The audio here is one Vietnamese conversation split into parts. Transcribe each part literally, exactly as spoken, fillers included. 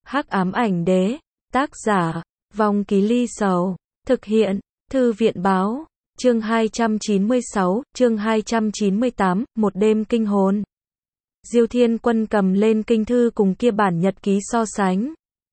Hắc ám ảnh đế, tác giả, Vong Ký Ly Sầu, thực hiện, Thư viện báo, chương hai trăm chín mươi sáu, chương hai trăm chín mươi tám, một đêm kinh hồn. Diêu Thiên Quân cầm lên kinh thư cùng kia bản nhật ký so sánh.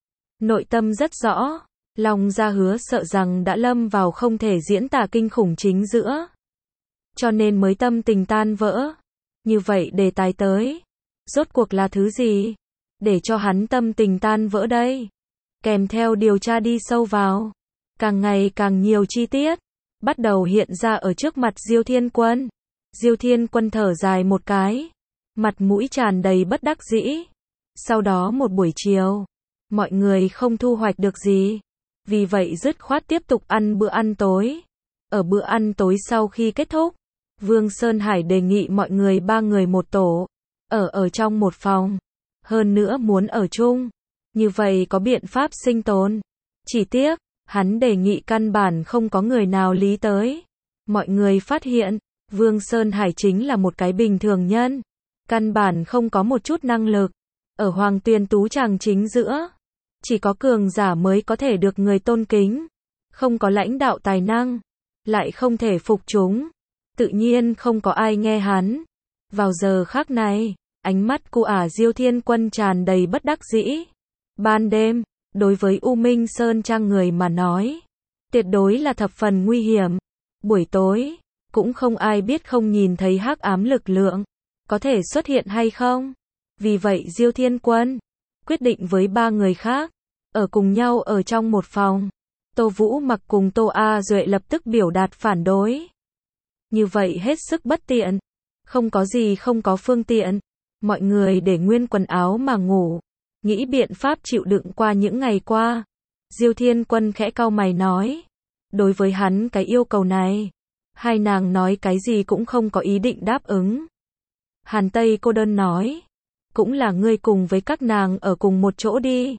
Nội tâm rất rõ, lòng ra hứa sợ rằng đã lâm vào không thể diễn tả kinh khủng chính giữa. Cho nên mới tâm tình tan vỡ. Như vậy đề tài tới, rốt cuộc là thứ gì? Để cho hắn tâm tình tan vỡ đây. Kèm theo điều tra đi sâu vào. Càng ngày càng nhiều chi tiết bắt đầu hiện ra ở trước mặt Diêu Thiên Quân. Diêu Thiên Quân thở dài một cái, mặt mũi tràn đầy bất đắc dĩ. Sau đó một buổi chiều, mọi người không thu hoạch được gì, vì vậy dứt khoát tiếp tục ăn bữa ăn tối. Ở bữa ăn tối sau khi kết thúc, Vương Sơn Hải đề nghị mọi người ba người một tổ, ở ở trong một phòng, hơn nữa muốn ở chung, như vậy có biện pháp sinh tồn. Chỉ tiếc, hắn đề nghị căn bản không có người nào lý tới. Mọi người phát hiện, Vương Sơn Hải chính là một cái bình thường nhân, căn bản không có một chút năng lực. Ở Hoàng Tuyền Tú Tràng chính giữa, chỉ có cường giả mới có thể được người tôn kính, không có lãnh đạo tài năng, lại không thể phục chúng, tự nhiên không có ai nghe hắn. Vào giờ khắc này, ánh mắt của ả Diêu Thiên Quân tràn đầy bất đắc dĩ. Ban đêm, đối với U Minh Sơn Trang người mà nói, tuyệt đối là thập phần nguy hiểm. Buổi tối, cũng không ai biết không nhìn thấy hắc ám lực lượng có thể xuất hiện hay không. Vì vậy Diêu Thiên Quân quyết định với ba người khác ở cùng nhau ở trong một phòng. Tô Vũ Mặc cùng Tô A Duệ lập tức biểu đạt phản đối. Như vậy hết sức bất tiện, không có gì không có phương tiện. Mọi người để nguyên quần áo mà ngủ, nghĩ biện pháp chịu đựng qua những ngày qua. Diêu Thiên Quân khẽ cau mày nói, đối với hắn cái yêu cầu này, hai nàng nói cái gì cũng không có ý định đáp ứng. Hàn Tây cô đơn nói, cũng là ngươi cùng với các nàng ở cùng một chỗ đi.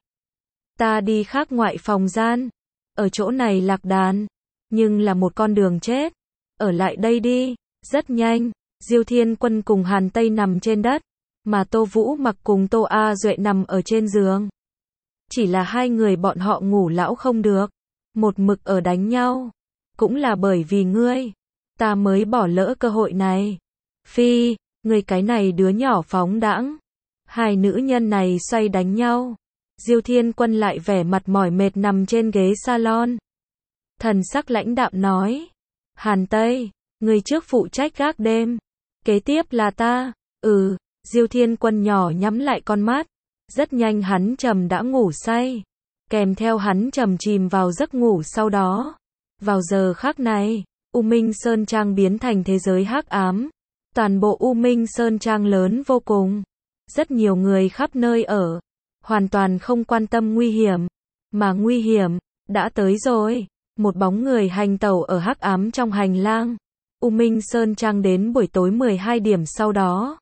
Ta đi khác ngoại phòng gian, ở chỗ này lạc đàn, nhưng là một con đường chết, ở lại đây đi. Rất nhanh, Diêu Thiên Quân cùng Hàn Tây nằm trên đất, mà Tô Vũ Mặc cùng Tô A Duệ nằm ở trên giường. Chỉ là hai người bọn họ ngủ lão không được, một mực ở đánh nhau, cũng là bởi vì ngươi, ta mới bỏ lỡ cơ hội này. Phi, ngươi cái này đứa nhỏ phóng đãng. Hai nữ nhân này xoay đánh nhau. Diêu Thiên Quân lại vẻ mặt mỏi mệt nằm trên ghế salon. Thần sắc lãnh đạm nói, Hàn Tây, ngươi trước phụ trách gác đêm, kế tiếp là ta. Ừ. Diêu Thiên Quân nhỏ nhắm lại con mắt. Rất nhanh hắn trầm đã ngủ say, kèm theo hắn trầm chìm vào giấc ngủ. Sau đó, vào giờ khắc này, U Minh Sơn Trang biến thành thế giới hắc ám. Toàn bộ U Minh Sơn Trang lớn vô cùng, rất nhiều người khắp nơi ở, hoàn toàn không quan tâm nguy hiểm, mà nguy hiểm đã tới rồi. Một bóng người hành tẩu ở hắc ám trong hành lang. U Minh Sơn Trang đến buổi tối mười hai điểm sau đó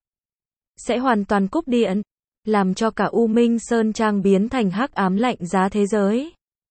sẽ hoàn toàn cúp điện, làm cho cả U Minh Sơn Trang biến thành hắc ám lạnh giá thế giới.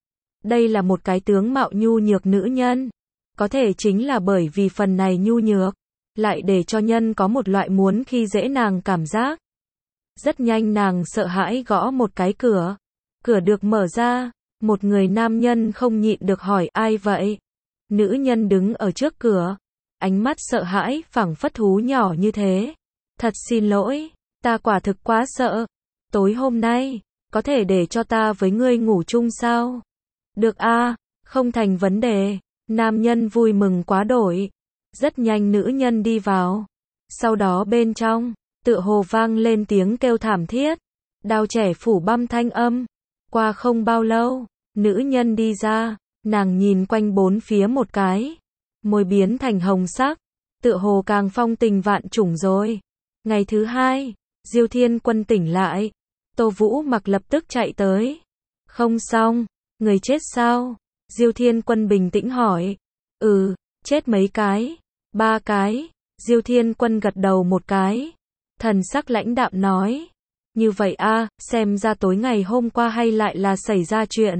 Đây là một cái tướng mạo nhu nhược nữ nhân, có thể chính là bởi vì phần này nhu nhược, lại để cho nhân có một loại muốn khi dễ nàng cảm giác. Rất nhanh nàng sợ hãi gõ một cái cửa, cửa được mở ra, một người nam nhân không nhịn được hỏi ai vậy. Nữ nhân đứng ở trước cửa, ánh mắt sợ hãi phảng phất thú nhỏ như thế. Thật xin lỗi, ta quả thực quá sợ. Tối hôm nay, có thể để cho ta với ngươi ngủ chung sao? Được a, không thành vấn đề. Nam nhân vui mừng quá đổi. Rất nhanh nữ nhân đi vào. Sau đó bên trong, tựa hồ vang lên tiếng kêu thảm thiết. Đao trẻ phủ băm thanh âm. Qua không bao lâu, nữ nhân đi ra, nàng nhìn quanh bốn phía một cái. Môi biến thành hồng sắc, tựa hồ càng phong tình vạn trùng rồi. Ngày thứ hai, Diêu Thiên Quân tỉnh lại. Tô Vũ Mặc lập tức chạy tới. Không xong, người chết sao? Diêu Thiên Quân bình tĩnh hỏi. Ừ, chết mấy cái? Ba cái. Diêu Thiên Quân gật đầu một cái. Thần sắc lãnh đạm nói. Như vậy a, xem ra tối ngày hôm qua hay lại là xảy ra chuyện.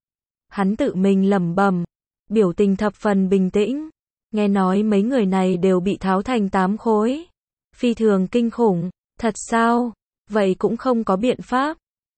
Hắn tự mình lẩm bẩm, biểu tình thập phần bình tĩnh. Nghe nói mấy người này đều bị tháo thành tám khối. Phi thường kinh khủng. Thật sao? Vậy cũng không có biện pháp.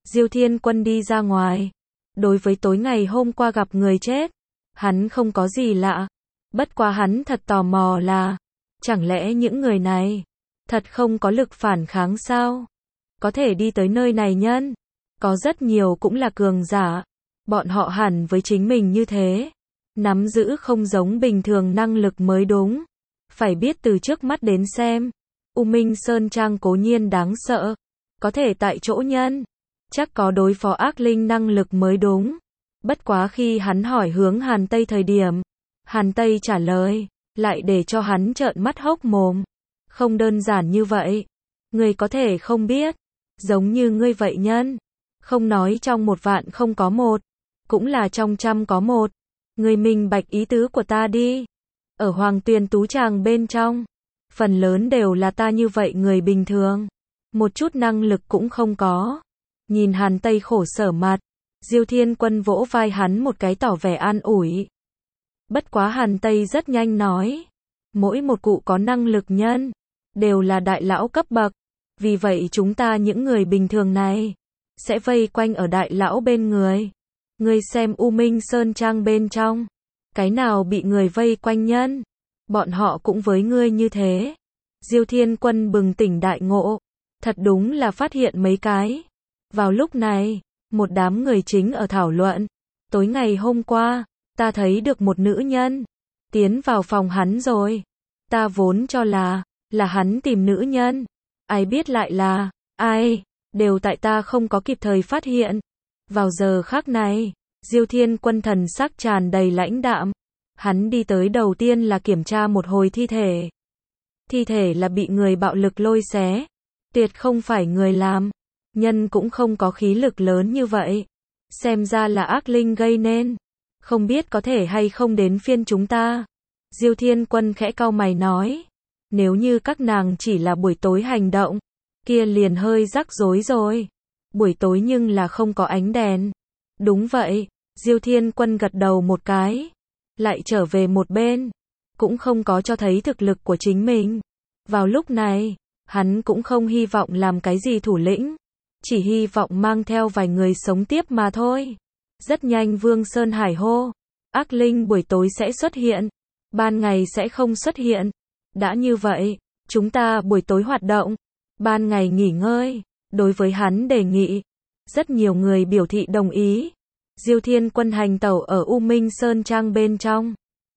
Diêu Thiên Quân đi ra ngoài. Đối với tối ngày hôm qua gặp người chết, hắn không có gì lạ. Bất quá hắn thật tò mò là, chẳng lẽ những người này thật không có lực phản kháng sao? Có thể đi tới nơi này nhân, có rất nhiều cũng là cường giả. Bọn họ hẳn với chính mình như thế, nắm giữ không giống bình thường năng lực mới đúng. Phải biết từ trước mắt đến xem, U Minh Sơn Trang cố nhiên đáng sợ, có thể tại chỗ nhân, chắc có đối phó ác linh năng lực mới đúng. Bất quá khi hắn hỏi hướng Hàn Tây thời điểm, Hàn Tây trả lời, lại để cho hắn trợn mắt hốc mồm. Không đơn giản như vậy. Người có thể không biết, giống như ngươi vậy nhân, không nói trong một vạn không có một, cũng là trong trăm có một. Người minh bạch ý tứ của ta đi. Ở Hoàng Tuyền Tú Tràng bên trong, phần lớn đều là ta như vậy người bình thường, một chút năng lực cũng không có. Nhìn Hàn Tây khổ sở mặt, Diêu Thiên Quân vỗ vai hắn một cái tỏ vẻ an ủi. Bất quá Hàn Tây rất nhanh nói, mỗi một cụ có năng lực nhân, đều là đại lão cấp bậc, vì vậy chúng ta những người bình thường này, sẽ vây quanh ở đại lão bên người. Ngươi xem U Minh Sơn Trang bên trong, cái nào bị người vây quanh nhân, bọn họ cũng với ngươi như thế. Diêu Thiên Quân bừng tỉnh đại ngộ, thật đúng là phát hiện mấy cái. Vào lúc này, một đám người chính ở thảo luận, tối ngày hôm qua, ta thấy được một nữ nhân, tiến vào phòng hắn rồi. Ta vốn cho là, là hắn tìm nữ nhân, ai biết lại là, ai, đều tại ta không có kịp thời phát hiện. Vào giờ khắc này, Diêu Thiên Quân thần sắc tràn đầy lãnh đạm. Hắn đi tới đầu tiên là kiểm tra một hồi thi thể. Thi thể là bị người bạo lực lôi xé. Tuyệt không phải người làm. Nhân cũng không có khí lực lớn như vậy. Xem ra là ác linh gây nên. Không biết có thể hay không đến phiên chúng ta. Diêu Thiên Quân khẽ cau mày nói. Nếu như các nàng chỉ là buổi tối hành động, kia liền hơi rắc rối rồi. Buổi tối nhưng là không có ánh đèn. Đúng vậy, Diêu Thiên Quân gật đầu một cái, lại trở về một bên, cũng không có cho thấy thực lực của chính mình. Vào lúc này, hắn cũng không hy vọng làm cái gì thủ lĩnh, chỉ hy vọng mang theo vài người sống tiếp mà thôi. Rất nhanh Vương Sơn Hải hô, ác linh buổi tối sẽ xuất hiện, ban ngày sẽ không xuất hiện. Đã như vậy, chúng ta buổi tối hoạt động, ban ngày nghỉ ngơi. Đối với hắn đề nghị, rất nhiều người biểu thị đồng ý. Diêu Thiên Quân hành tẩu ở U Minh Sơn Trang bên trong.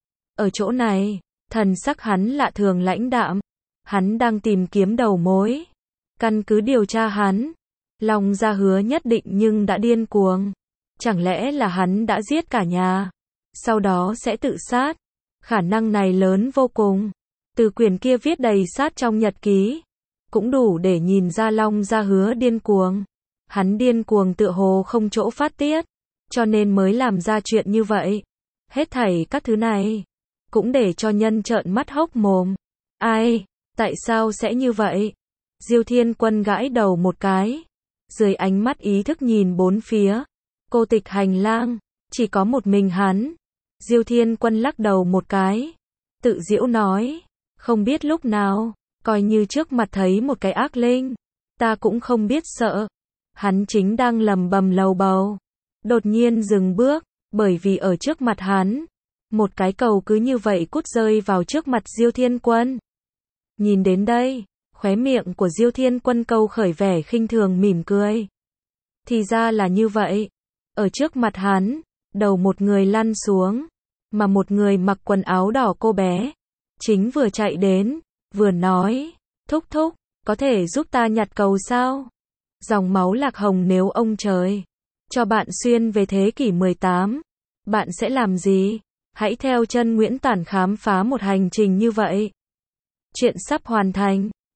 Ở chỗ này, thần sắc hắn lạ thường lãnh đạm. Hắn đang tìm kiếm đầu mối. Căn cứ điều tra hắn, Long Gia hứa nhất định nhưng đã điên cuồng. Chẳng lẽ là hắn đã giết cả nhà, sau đó sẽ tự sát? Khả năng này lớn vô cùng. Từ quyển kia viết đầy sát trong nhật ký, cũng đủ để nhìn ra Long Gia hứa điên cuồng. Hắn điên cuồng tựa hồ không chỗ phát tiết, cho nên mới làm ra chuyện như vậy. Hết thảy các thứ này, cũng để cho nhân trợn mắt hốc mồm. Ai, tại sao sẽ như vậy? Diêu Thiên Quân gãi đầu một cái, dưới ánh mắt ý thức nhìn bốn phía. Cô tịch hành lang, chỉ có một mình hắn. Diêu Thiên Quân lắc đầu một cái, tự giễu nói, không biết lúc nào, coi như trước mặt thấy một cái ác linh, ta cũng không biết sợ. Hắn chính đang lầm bầm lầu bầu, đột nhiên dừng bước, bởi vì ở trước mặt hắn, một cái cầu cứ như vậy cút rơi vào trước mặt Diêu Thiên Quân. Nhìn đến đây, khóe miệng của Diêu Thiên Quân câu khởi vẻ khinh thường mỉm cười. Thì ra là như vậy, ở trước mặt hắn, đầu một người lăn xuống, mà một người mặc quần áo đỏ cô bé, chính vừa chạy đến, vừa nói, thúc thúc, có thể giúp ta nhặt cầu sao? Dòng máu lạc hồng nếu ông trời cho bạn xuyên về thế kỷ mười tám, bạn sẽ làm gì? Hãy theo chân Nguyễn Tản khám phá một hành trình như vậy. Chuyện sắp hoàn thành.